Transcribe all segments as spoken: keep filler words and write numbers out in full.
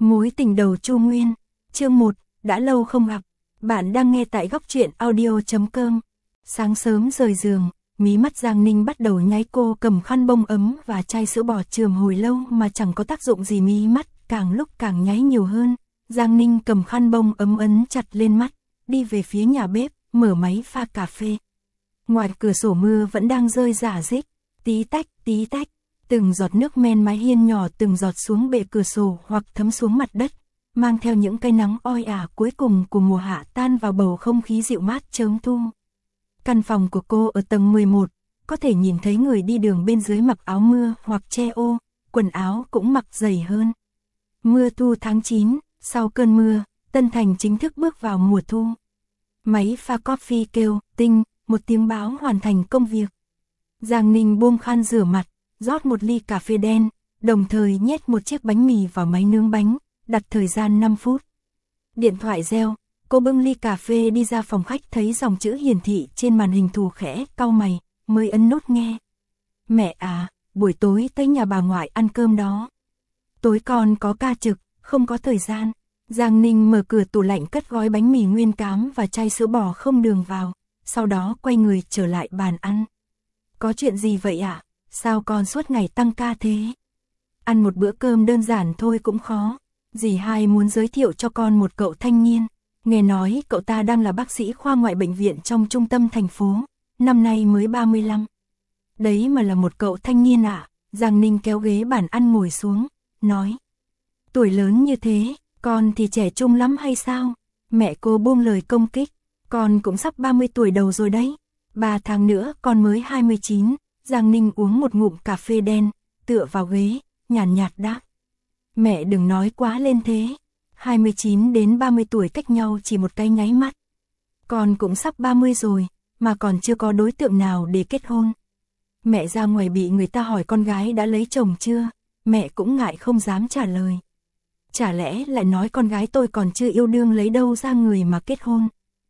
Mối tình đầu Chu Nguyên, chương một, đã lâu không gặp. Bạn đang nghe tại góc truyện audio chấm com. Sáng sớm rời giường, mí mắt Giang Ninh bắt đầu nháy, cô cầm khăn bông ấm và chai sữa bò chườm hồi lâu mà chẳng có tác dụng gì, mí mắt càng lúc càng nháy nhiều hơn. Giang Ninh cầm khăn bông ấm ấn chặt lên mắt, đi về phía nhà bếp, mở máy pha cà phê. Ngoài cửa sổ mưa vẫn đang rơi rả rích, tí tách, tí tách. Từng giọt nước men mái hiên nhỏ từng giọt xuống bệ cửa sổ hoặc thấm xuống mặt đất, mang theo những cái nắng oi ả cuối cùng của mùa hạ tan vào bầu không khí dịu mát chớm thu. Căn phòng của cô ở tầng mười một, có thể nhìn thấy người đi đường bên dưới mặc áo mưa hoặc che ô, quần áo cũng mặc dày hơn. Mưa thu tháng chín, sau cơn mưa, Tân Thành chính thức bước vào mùa thu. Máy pha coffee kêu, tinh, một tiếng báo hoàn thành công việc. Giang Ninh buông khăn rửa mặt, rót một ly cà phê đen, đồng thời nhét một chiếc bánh mì vào máy nướng bánh, đặt thời gian năm phút. Điện thoại reo, cô bưng ly cà phê đi ra phòng khách, thấy dòng chữ hiển thị trên màn hình thù khẽ, cau mày, mới ấn nút nghe. Mẹ à, buổi tối tới nhà bà ngoại ăn cơm đó. Tối con có ca trực, không có thời gian. Giang Ninh mở cửa tủ lạnh cất gói bánh mì nguyên cám và chai sữa bò không đường vào, sau đó quay người trở lại bàn ăn. Có chuyện gì vậy ạ? À? Sao con suốt ngày tăng ca thế? Ăn một bữa cơm đơn giản thôi cũng khó. Dì hai muốn giới thiệu cho con một cậu thanh niên. Nghe nói cậu ta đang là bác sĩ khoa ngoại bệnh viện trong trung tâm thành phố. Năm nay mới ba mươi lăm. Đấy mà là một cậu thanh niên ạ. À? Giang Ninh kéo ghế bàn ăn ngồi xuống, nói. Tuổi lớn như thế, con thì trẻ trung lắm hay sao? Mẹ cô buông lời công kích. Con cũng sắp ba mươi tuổi đầu rồi đấy. Ba tháng nữa con mới hai mươi chín. Giang Ninh uống một ngụm cà phê đen, tựa vào ghế, nhàn nhạt đáp. Mẹ đừng nói quá lên thế. hai mươi chín đến ba mươi tuổi cách nhau chỉ một cái nháy mắt. Con cũng sắp ba mươi rồi, mà còn chưa có đối tượng nào để kết hôn. Mẹ ra ngoài bị người ta hỏi con gái đã lấy chồng chưa, mẹ cũng ngại không dám trả lời. Chả lẽ lại nói con gái tôi còn chưa yêu đương lấy đâu ra người mà kết hôn.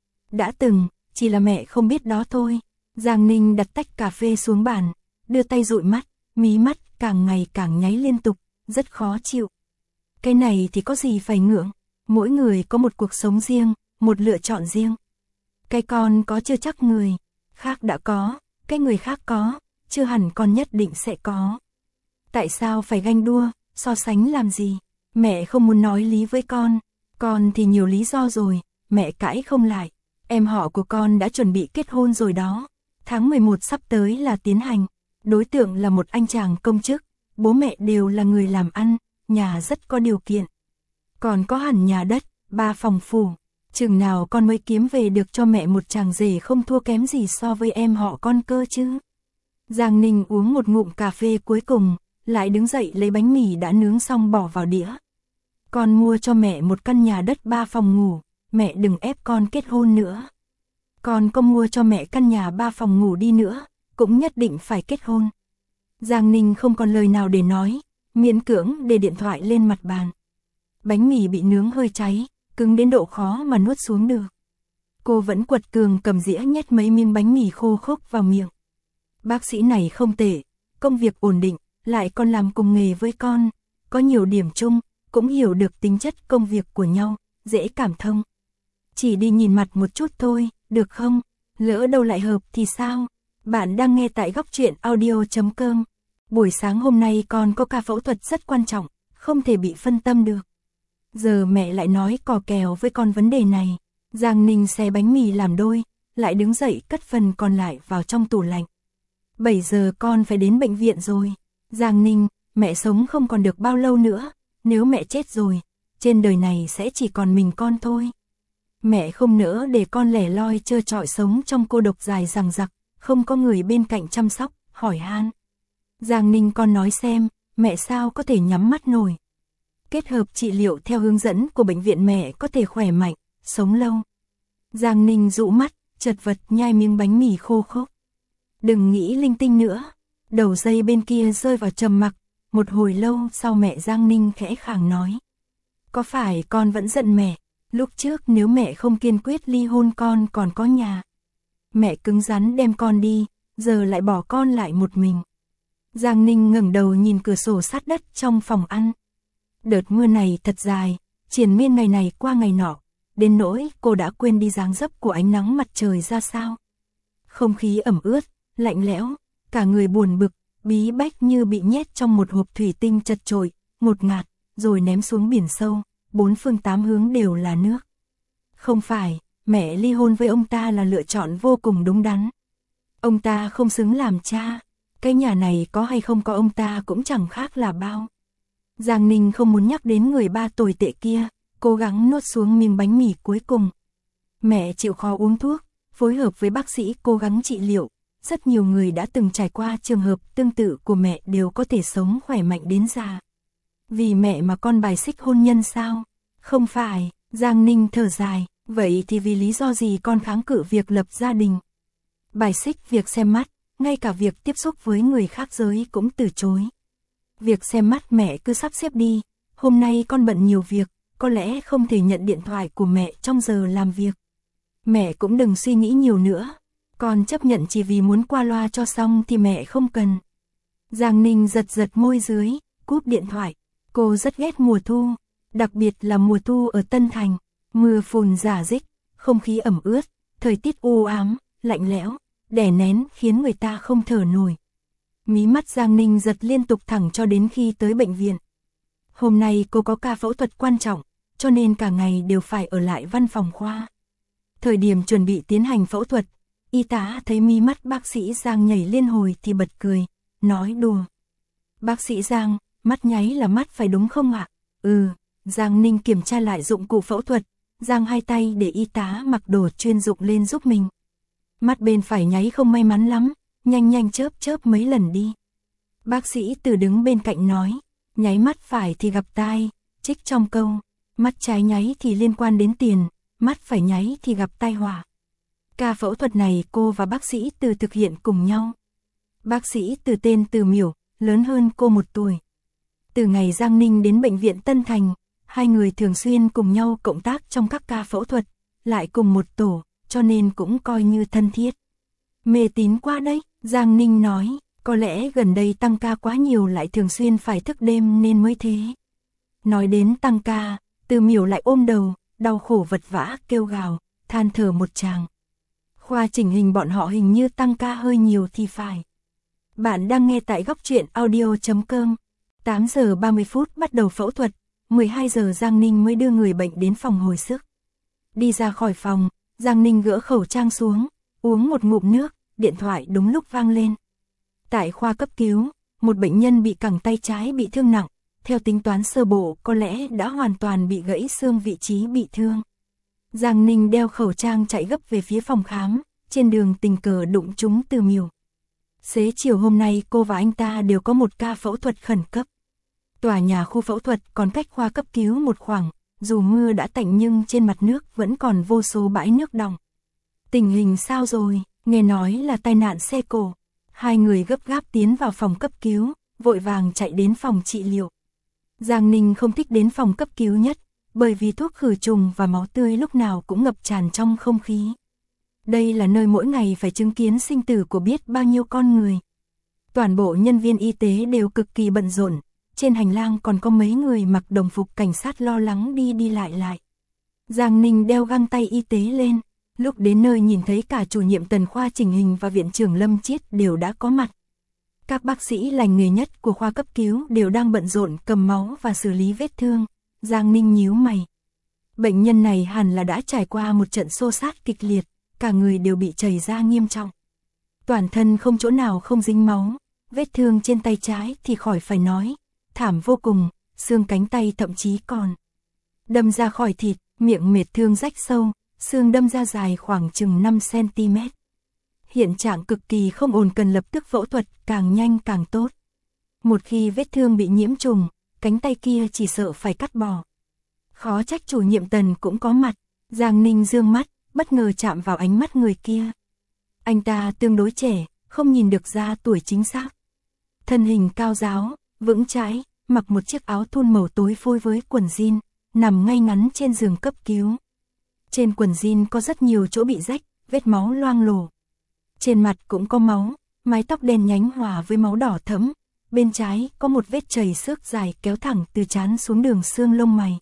Đã từng, chỉ là mẹ không biết đó thôi. Giang Ninh đặt tách cà phê xuống bàn, đưa tay dụi mắt, mí mắt càng ngày càng nháy liên tục, rất khó chịu. Cái này thì có gì phải ngượng, mỗi người có một cuộc sống riêng, một lựa chọn riêng. Cái con có chưa chắc người khác đã có, cái người khác có, chưa hẳn con nhất định sẽ có. Tại sao phải ganh đua, so sánh làm gì? Mẹ không muốn nói lý với con, con thì nhiều lý do rồi, mẹ cãi không lại. Em họ của con đã chuẩn bị kết hôn rồi đó. Tháng mười một sắp tới là tiến hành. Đối tượng là một anh chàng công chức. Bố mẹ đều là người làm ăn, nhà rất có điều kiện. Còn có hẳn nhà đất, ba phòng phủ. Chừng nào con mới kiếm về được cho mẹ một chàng rể không thua kém gì so với em họ con cơ chứ. Giang Ninh uống một ngụm cà phê cuối cùng, lại đứng dậy lấy bánh mì đã nướng xong bỏ vào đĩa. Con mua cho mẹ một căn nhà đất ba phòng ngủ, mẹ đừng ép con kết hôn nữa. Con có mua cho mẹ căn nhà ba phòng ngủ đi nữa, cũng nhất định phải kết hôn. Giang Ninh không còn lời nào để nói, miễn cưỡng để điện thoại lên mặt bàn. Bánh mì bị nướng hơi cháy, cứng đến độ khó mà nuốt xuống được. Cô vẫn quật cường cầm dĩa nhét mấy miếng bánh mì khô khốc vào miệng. Bác sĩ này không tệ, công việc ổn định, lại còn làm cùng nghề với con, có nhiều điểm chung, cũng hiểu được tính chất công việc của nhau, dễ cảm thông. Chỉ đi nhìn mặt một chút thôi, được không? Lỡ đâu lại hợp thì sao? Bạn đang nghe tại góc truyện audio chấm com. Buổi sáng hôm nay con có ca phẫu thuật rất quan trọng, không thể bị phân tâm được. Giờ mẹ lại nói cò kèo với con vấn đề này. Giang Ninh xé bánh mì làm đôi, lại đứng dậy cất phần còn lại vào trong tủ lạnh. bảy giờ con phải đến bệnh viện rồi. Giang Ninh, mẹ sống không còn được bao lâu nữa. Nếu mẹ chết rồi, trên đời này sẽ chỉ còn mình con thôi. Mẹ không nỡ để con lẻ loi trơ trọi sống trong cô độc dài dằng dặc, không có người bên cạnh chăm sóc, hỏi han. Giang Ninh, con nói xem, mẹ sao có thể nhắm mắt nổi. Kết hợp trị liệu theo hướng dẫn của bệnh viện mẹ có thể khỏe mạnh, sống lâu. Giang Ninh dụ mắt, chật vật nhai miếng bánh mì khô khốc. Đừng nghĩ linh tinh nữa. Đầu dây bên kia rơi vào trầm mặc, một hồi lâu sau mẹ Giang Ninh khẽ khàng nói. Có phải con vẫn giận mẹ? Lúc trước nếu mẹ không kiên quyết ly hôn con còn có nhà. Mẹ cứng rắn đem con đi, giờ lại bỏ con lại một mình. Giang Ninh ngẩng đầu nhìn cửa sổ sát đất trong phòng ăn. Đợt mưa này thật dài, triền miên ngày này qua ngày nọ, đến nỗi cô đã quên đi dáng dấp của ánh nắng mặt trời ra sao. Không khí ẩm ướt, lạnh lẽo, cả người buồn bực, bí bách như bị nhét trong một hộp thủy tinh chật chội, ngột ngạt, rồi ném xuống biển sâu, bốn phương tám hướng đều là nước. Không phải, mẹ ly hôn với ông ta là lựa chọn vô cùng đúng đắn. Ông ta không xứng làm cha, cái nhà này có hay không có ông ta cũng chẳng khác là bao. Giang Ninh không muốn nhắc đến người ba tồi tệ kia, cố gắng nuốt xuống miếng bánh mì cuối cùng. Mẹ chịu khó uống thuốc, phối hợp với bác sĩ cố gắng trị liệu. Rất nhiều người đã từng trải qua trường hợp tương tự của mẹ đều có thể sống khỏe mạnh đến già. Vì mẹ mà con bài xích hôn nhân sao? Không phải, Giang Ninh thở dài, vậy thì vì lý do gì con kháng cự việc lập gia đình? Bài xích việc xem mắt, ngay cả việc tiếp xúc với người khác giới cũng từ chối. Việc xem mắt mẹ cứ sắp xếp đi, hôm nay con bận nhiều việc, có lẽ không thể nhận điện thoại của mẹ trong giờ làm việc. Mẹ cũng đừng suy nghĩ nhiều nữa, con chấp nhận chỉ vì muốn qua loa cho xong thì mẹ không cần. Giang Ninh giật giật môi dưới, cúp điện thoại. Cô rất ghét mùa thu, đặc biệt là mùa thu ở Tân Thành, mưa phùn rả rích, không khí ẩm ướt, thời tiết u ám, lạnh lẽo, đè nén khiến người ta không thở nổi. Mí mắt Giang Ninh giật liên tục thẳng cho đến khi tới bệnh viện. Hôm nay cô có ca phẫu thuật quan trọng, cho nên cả ngày đều phải ở lại văn phòng khoa. Thời điểm chuẩn bị tiến hành phẫu thuật, y tá thấy mí mắt bác sĩ Giang nhảy liên hồi thì bật cười, nói đùa. Bác sĩ Giang, mắt nháy là mắt phải đúng không ạ? Ừ, Giang Ninh kiểm tra lại dụng cụ phẫu thuật, giang hai tay để y tá mặc đồ chuyên dụng lên giúp mình. Mắt bên phải nháy không may mắn lắm, nhanh nhanh chớp chớp mấy lần đi. Bác sĩ Từ đứng bên cạnh nói, nháy mắt phải thì gặp tai, trích trong câu, mắt trái nháy thì liên quan đến tiền, mắt phải nháy thì gặp tai họa. Ca phẫu thuật này cô và bác sĩ Từ thực hiện cùng nhau. Bác sĩ Từ tên Từ Miểu, lớn hơn cô một tuổi. Từ ngày Giang Ninh đến bệnh viện Tân Thành, hai người thường xuyên cùng nhau cộng tác trong các ca phẫu thuật, lại cùng một tổ, cho nên cũng coi như thân thiết. Mê tín quá đấy, Giang Ninh nói, có lẽ gần đây tăng ca quá nhiều lại thường xuyên phải thức đêm nên mới thế. Nói đến tăng ca, Từ Miểu lại ôm đầu, đau khổ vật vã kêu gào, than thở một tràng. Khoa chỉnh hình bọn họ hình như tăng ca hơi nhiều thì phải. Bạn đang nghe tại góc truyện audio chấm com. tám giờ ba mươi phút bắt đầu phẫu thuật, mười hai giờ Giang Ninh mới đưa người bệnh đến phòng hồi sức. Đi ra khỏi phòng, Giang Ninh gỡ khẩu trang xuống, uống một ngụm nước, điện thoại đúng lúc vang lên. Tại khoa cấp cứu, một bệnh nhân bị cẳng tay trái bị thương nặng, theo tính toán sơ bộ có lẽ đã hoàn toàn bị gãy xương vị trí bị thương. Giang Ninh đeo khẩu trang chạy gấp về phía phòng khám, trên đường tình cờ đụng trúng Từ Miểu. Xế chiều hôm nay cô và anh ta đều có một ca phẫu thuật khẩn cấp. Tòa nhà khu phẫu thuật còn cách khoa cấp cứu một khoảng, dù mưa đã tạnh nhưng trên mặt nước vẫn còn vô số bãi nước đọng. Tình hình sao rồi? Nghe nói là tai nạn xe cộ. Hai người gấp gáp tiến vào phòng cấp cứu, vội vàng chạy đến phòng trị liệu. Giang Ninh không thích đến phòng cấp cứu nhất, bởi vì thuốc khử trùng và máu tươi lúc nào cũng ngập tràn trong không khí. Đây là nơi mỗi ngày phải chứng kiến sinh tử của biết bao nhiêu con người. Toàn bộ nhân viên y tế đều cực kỳ bận rộn, trên hành lang còn có mấy người mặc đồng phục cảnh sát lo lắng đi đi lại lại. Giang Ninh đeo găng tay y tế lên, lúc đến nơi nhìn thấy cả chủ nhiệm Tần khoa chỉnh hình và viện trưởng Lâm Chiết đều đã có mặt. Các bác sĩ lành nghề nhất của khoa cấp cứu đều đang bận rộn cầm máu và xử lý vết thương. Giang Ninh nhíu mày. Bệnh nhân này hẳn là đã trải qua một trận xô xát kịch liệt, cả người đều bị chảy ra nghiêm trọng. Toàn thân không chỗ nào không dính máu, vết thương trên tay trái thì khỏi phải nói, thảm vô cùng, xương cánh tay thậm chí còn đâm ra khỏi thịt, miệng mệt thương rách sâu, xương đâm ra dài khoảng chừng năm xăng ti mét. Hiện trạng cực kỳ không ổn, cần lập tức phẫu thuật, càng nhanh càng tốt. Một khi vết thương bị nhiễm trùng, cánh tay kia chỉ sợ phải cắt bỏ. Khó trách chủ nhiệm Tần cũng có mặt. Giang Ninh dương mắt, bất ngờ chạm vào ánh mắt người kia. Anh ta tương đối trẻ, không nhìn được ra tuổi chính xác. Thân hình cao ráo, vững chãi, mặc một chiếc áo thun màu tối phôi với quần jean, nằm ngay ngắn trên giường cấp cứu. Trên quần jean có rất nhiều chỗ bị rách, vết máu loang lổ. Trên mặt cũng có máu, mái tóc đen nhánh hòa với máu đỏ thẫm, bên trái có một vết chảy xước dài kéo thẳng từ trán xuống đường xương lông mày.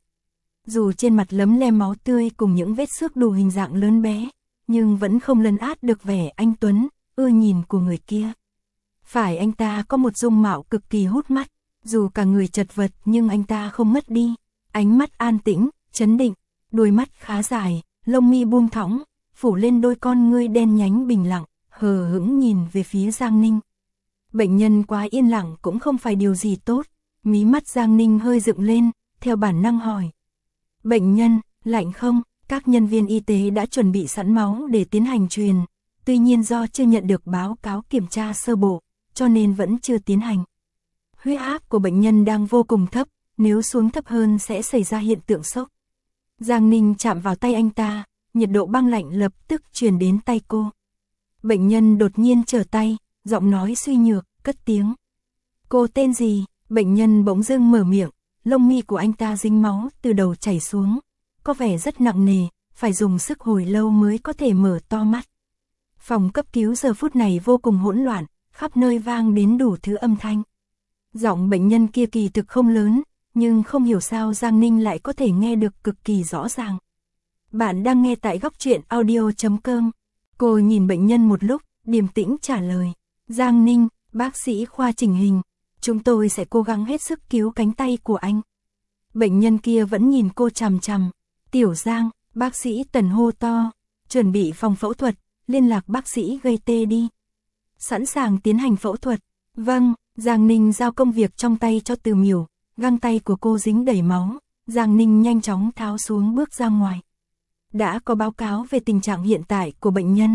Dù trên mặt lấm lem máu tươi cùng những vết xước đủ hình dạng lớn bé, nhưng vẫn không lấn át được vẻ anh tuấn, ưa nhìn của người kia. Phải, anh ta có một dung mạo cực kỳ hút mắt, dù cả người chật vật nhưng anh ta không mất đi, ánh mắt an tĩnh, trấn định, đôi mắt khá dài, lông mi buông thõng, phủ lên đôi con ngươi đen nhánh bình lặng, hờ hững nhìn về phía Giang Ninh. Bệnh nhân quá yên lặng cũng không phải điều gì tốt, mí mắt Giang Ninh hơi dựng lên, theo bản năng hỏi. Bệnh nhân, lạnh không? Các nhân viên y tế đã chuẩn bị sẵn máu để tiến hành truyền, tuy nhiên do chưa nhận được báo cáo kiểm tra sơ bộ, cho nên vẫn chưa tiến hành. Huyết áp của bệnh nhân đang vô cùng thấp, nếu xuống thấp hơn sẽ xảy ra hiện tượng sốc. Giang Ninh chạm vào tay anh ta, nhiệt độ băng lạnh lập tức truyền đến tay cô. Bệnh nhân đột nhiên trở tay, giọng nói suy nhược, cất tiếng. Cô tên gì? Bệnh nhân bỗng dưng mở miệng, lông mi của anh ta dính máu từ đầu chảy xuống, có vẻ rất nặng nề, phải dùng sức hồi lâu mới có thể mở to mắt. Phòng cấp cứu giờ phút này vô cùng hỗn loạn, khắp nơi vang đến đủ thứ âm thanh. Giọng bệnh nhân kia kỳ thực không lớn, nhưng không hiểu sao Giang Ninh lại có thể nghe được cực kỳ rõ ràng. Bạn đang nghe tại góc truyện audio chấm com. Cô nhìn bệnh nhân một lúc, điềm tĩnh trả lời. Giang Ninh, bác sĩ khoa chỉnh hình, chúng tôi sẽ cố gắng hết sức cứu cánh tay của anh. Bệnh nhân kia vẫn nhìn cô chằm chằm. Tiểu Giang, bác sĩ Tần hô to, chuẩn bị phòng phẫu thuật, liên lạc bác sĩ gây tê đi. Sẵn sàng tiến hành phẫu thuật. Vâng, Giang Ninh giao công việc trong tay cho Từ Miểu, găng tay của cô dính đầy máu, Giang Ninh nhanh chóng tháo xuống bước ra ngoài. Đã có báo cáo về tình trạng hiện tại của bệnh nhân.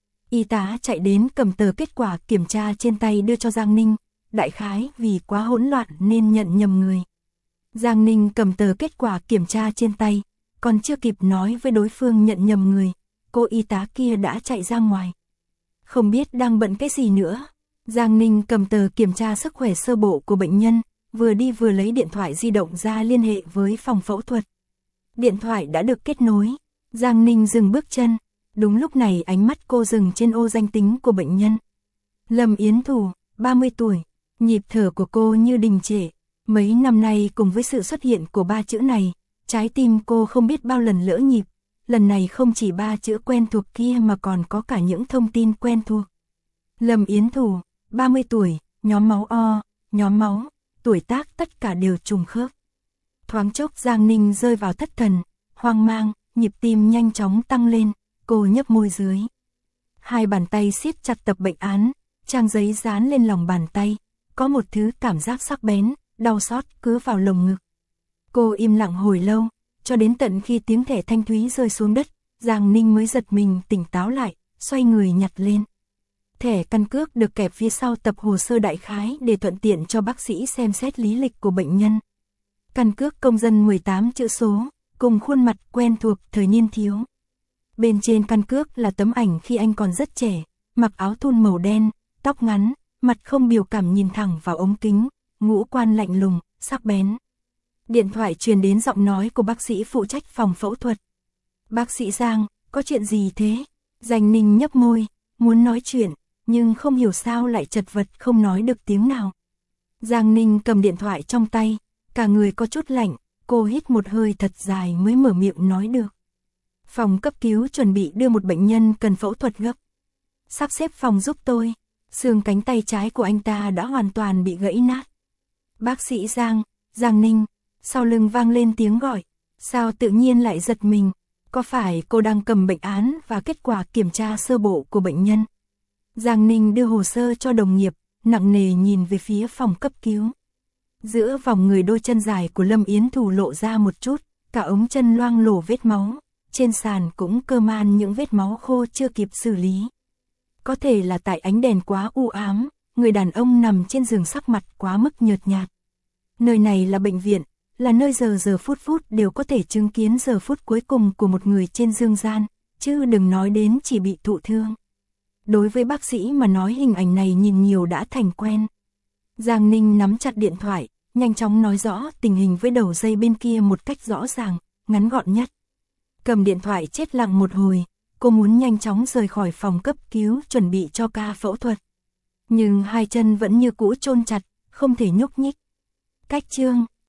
Y tá chạy đến cầm tờ kết quả kiểm tra trên tay đưa cho Giang Ninh, đại khái vì quá hỗn loạn nên nhận nhầm người. Giang Ninh cầm tờ kết quả kiểm tra trên tay, còn chưa kịp nói với đối phương nhận nhầm người, cô y tá kia đã chạy ra ngoài. Không biết đang bận cái gì nữa. Giang Ninh cầm tờ kiểm tra sức khỏe sơ bộ của bệnh nhân, vừa đi vừa lấy điện thoại di động ra liên hệ với phòng phẫu thuật. Điện thoại đã được kết nối. Giang Ninh dừng bước chân. Đúng lúc này ánh mắt cô dừng trên ô danh tính của bệnh nhân. Lâm Yến Thủ, ba mươi tuổi. Nhịp thở của cô như đình trệ. Mấy năm nay cùng với sự xuất hiện của ba chữ này, trái tim cô không biết bao lần lỡ nhịp. Lần này không chỉ ba chữ quen thuộc kia mà còn có cả những thông tin quen thuộc. Lâm Yến Thủ, ba mươi tuổi, nhóm máu O, nhóm máu, tuổi tác tất cả đều trùng khớp. Thoáng chốc Giang Ninh rơi vào thất thần, hoang mang, nhịp tim nhanh chóng tăng lên, cô nhấp môi dưới. Hai bàn tay siết chặt tập bệnh án, trang giấy dán lên lòng bàn tay, có một thứ cảm giác sắc bén, đau xót cứ vào lồng ngực. Cô im lặng hồi lâu, cho đến tận khi tiếng thẻ thanh thúy rơi xuống đất, Giang Ninh mới giật mình tỉnh táo lại, xoay người nhặt lên. Thẻ căn cước được kẹp phía sau tập hồ sơ đại khái để thuận tiện cho bác sĩ xem xét lý lịch của bệnh nhân. Căn cước công dân mười tám chữ số, cùng khuôn mặt quen thuộc thời niên thiếu. Bên trên căn cước là tấm ảnh khi anh còn rất trẻ, mặc áo thun màu đen, tóc ngắn, mặt không biểu cảm nhìn thẳng vào ống kính, ngũ quan lạnh lùng, sắc bén. Điện thoại truyền đến giọng nói của bác sĩ phụ trách phòng phẫu thuật. Bác sĩ Giang, có chuyện gì thế? Giang Ninh nhấp môi, muốn nói chuyện, nhưng không hiểu sao lại chật vật không nói được tiếng nào. Giang Ninh cầm điện thoại trong tay, cả người có chút lạnh, cô hít một hơi thật dài mới mở miệng nói được. Phòng cấp cứu chuẩn bị đưa một bệnh nhân cần phẫu thuật gấp. Sắp xếp phòng giúp tôi. Xương cánh tay trái của anh ta đã hoàn toàn bị gãy nát. Bác sĩ Giang, Giang Ninh, sau lưng vang lên tiếng gọi. Sao tự nhiên lại giật mình? Có phải cô đang cầm bệnh án và kết quả kiểm tra sơ bộ của bệnh nhân? Giang Ninh đưa hồ sơ cho đồng nghiệp, nặng nề nhìn về phía phòng cấp cứu. Giữa vòng người đôi chân dài của Lâm Yến Thủ lộ ra một chút, cả ống chân loang lổ vết máu, trên sàn cũng cơ man những vết máu khô chưa kịp xử lý. Có thể là tại ánh đèn quá u ám, người đàn ông nằm trên giường sắc mặt quá mức nhợt nhạt. Nơi này là bệnh viện, là nơi giờ giờ phút phút đều có thể chứng kiến giờ phút cuối cùng của một người trên dương gian, chứ đừng nói đến chỉ bị thụ thương. Đối với bác sĩ mà nói hình ảnh này nhìn nhiều đã thành quen. Giang Ninh nắm chặt điện thoại, nhanh chóng nói rõ tình hình với đầu dây bên kia một cách rõ ràng, ngắn gọn nhất. Cầm điện thoại chết lặng một hồi, cô muốn nhanh chóng rời khỏi phòng cấp cứu chuẩn bị cho ca phẫu thuật. Nhưng hai chân vẫn như cũ chôn chặt, không thể nhúc nhích. Cách chương